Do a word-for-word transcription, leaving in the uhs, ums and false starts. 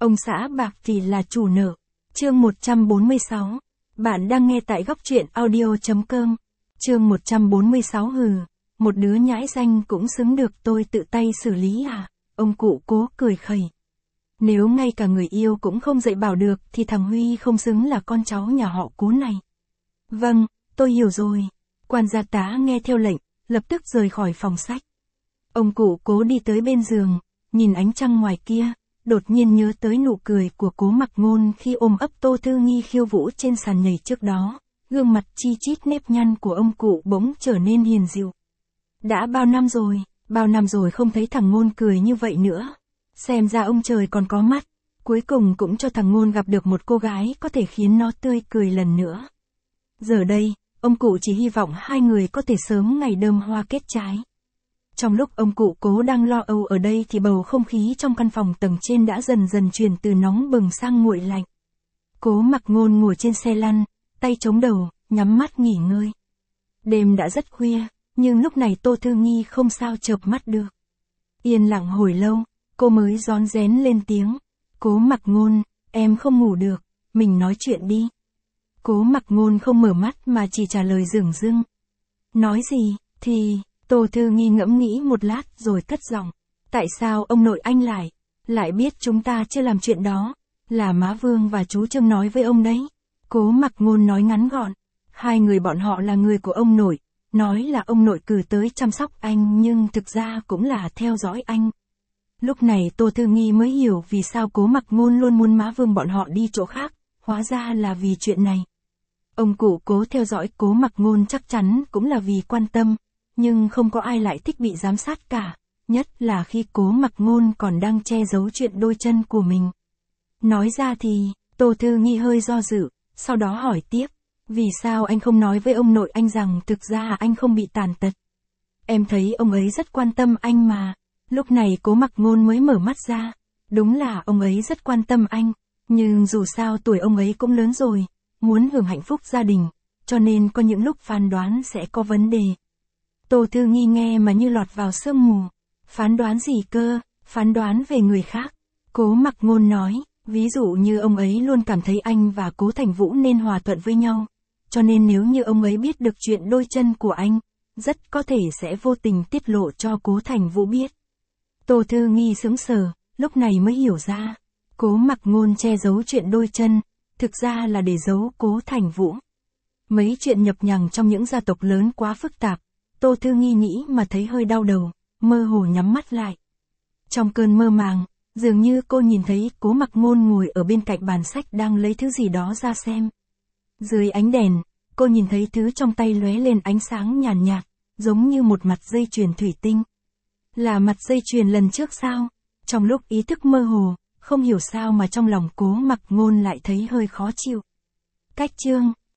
Ông xã bạc thì là chủ nợ. Chương một trăm bốn mươi sáu. Bạn đang nghe tại góc truyện audio chấm com. Chương một trăm bốn mươi sáu hừ. Một đứa nhãi danh cũng xứng được tôi tự tay xử lý à? Ông cụ Cố cười khẩy. Nếu ngay cả người yêu cũng không dạy bảo được thì thằng Huy không xứng là con cháu nhà họ Cố này. Vâng, tôi hiểu rồi. Quan gia tá nghe theo lệnh, lập tức rời khỏi phòng sách. Ông cụ Cố đi tới bên giường, nhìn ánh trăng ngoài kia, đột nhiên nhớ tới nụ cười của Cố Mặc Ngôn khi ôm ấp Tô Thư Nghi khiêu vũ trên sàn nhảy trước đó, gương mặt chi chít nếp nhăn của ông cụ bỗng trở nên hiền dịu. Đã bao năm rồi, bao năm rồi không thấy thằng Ngôn cười như vậy nữa. Xem ra ông trời còn có mắt, cuối cùng cũng cho thằng Ngôn gặp được một cô gái có thể khiến nó tươi cười lần nữa. Giờ đây, ông cụ chỉ hy vọng hai người có thể sớm ngày đơm hoa kết trái. Trong lúc ông cụ Cố đang lo âu ở đây thì bầu không khí trong căn phòng tầng trên đã dần dần chuyển từ nóng bừng sang nguội lạnh. Cố Mặc Ngôn ngồi trên xe lăn, tay chống đầu, nhắm mắt nghỉ ngơi. Đêm đã rất khuya, nhưng lúc này Tô Thư Nghi không sao chợp mắt được. Yên lặng hồi lâu, cô mới rón rén lên tiếng. Cố Mặc Ngôn, em không ngủ được, mình nói chuyện đi. Cố Mặc Ngôn không mở mắt mà chỉ trả lời dửng dưng. Nói gì, thì... Tô Thư Nghi ngẫm nghĩ một lát rồi cất giọng. Tại sao ông nội anh lại, lại biết chúng ta chưa làm chuyện đó? Là má Vương và chú Trương nói với ông đấy. Cố Mặc Ngôn nói ngắn gọn. Hai người bọn họ là người của ông nội, nói là ông nội cử tới chăm sóc anh nhưng thực ra cũng là theo dõi anh. Lúc này Tô Thư Nghi mới hiểu vì sao Cố Mặc Ngôn luôn muốn má Vương bọn họ đi chỗ khác, hóa ra là vì chuyện này. Ông cụ Cố theo dõi Cố Mặc Ngôn chắc chắn cũng là vì quan tâm. Nhưng không có ai lại thích bị giám sát cả, nhất là khi Cố Mặc Ngôn còn đang che giấu chuyện đôi chân của mình. Nói ra thì, Tô Thư Nghi hơi do dự, sau đó hỏi tiếp, vì sao anh không nói với ông nội anh rằng thực ra anh không bị tàn tật? Em thấy ông ấy rất quan tâm anh mà. Lúc này Cố Mặc Ngôn mới mở mắt ra, đúng là ông ấy rất quan tâm anh, nhưng dù sao tuổi ông ấy cũng lớn rồi, muốn hưởng hạnh phúc gia đình, cho nên có những lúc phán đoán sẽ có vấn đề. Tô Thư Nghi nghe mà như lọt vào sương mù. Phán đoán gì cơ? Phán đoán về người khác. Cố Mặc Ngôn nói, ví dụ như ông ấy luôn cảm thấy anh và Cố Thành Vũ nên hòa thuận với nhau. Cho nên nếu như ông ấy biết được chuyện đôi chân của anh, rất có thể sẽ vô tình tiết lộ cho Cố Thành Vũ biết. Tô Thư Nghi sững sờ, lúc này mới hiểu ra. Cố Mặc Ngôn che giấu chuyện đôi chân, thực ra là để giấu Cố Thành Vũ. Mấy chuyện nhập nhằng trong những gia tộc lớn quá phức tạp. Tô Thư Nghi nghĩ mà thấy hơi đau đầu, mơ hồ nhắm mắt lại. Trong cơn mơ màng, dường như cô nhìn thấy Cố Mặc Ngôn ngồi ở bên cạnh bàn sách đang lấy thứ gì đó ra xem. Dưới ánh đèn, cô nhìn thấy thứ trong tay lóe lên ánh sáng nhàn nhạt, giống như một mặt dây chuyền thủy tinh. Là mặt dây chuyền lần trước sao? Trong lúc ý thức mơ hồ, không hiểu sao mà trong lòng Cố Mặc Ngôn lại thấy hơi khó chịu. Cách chương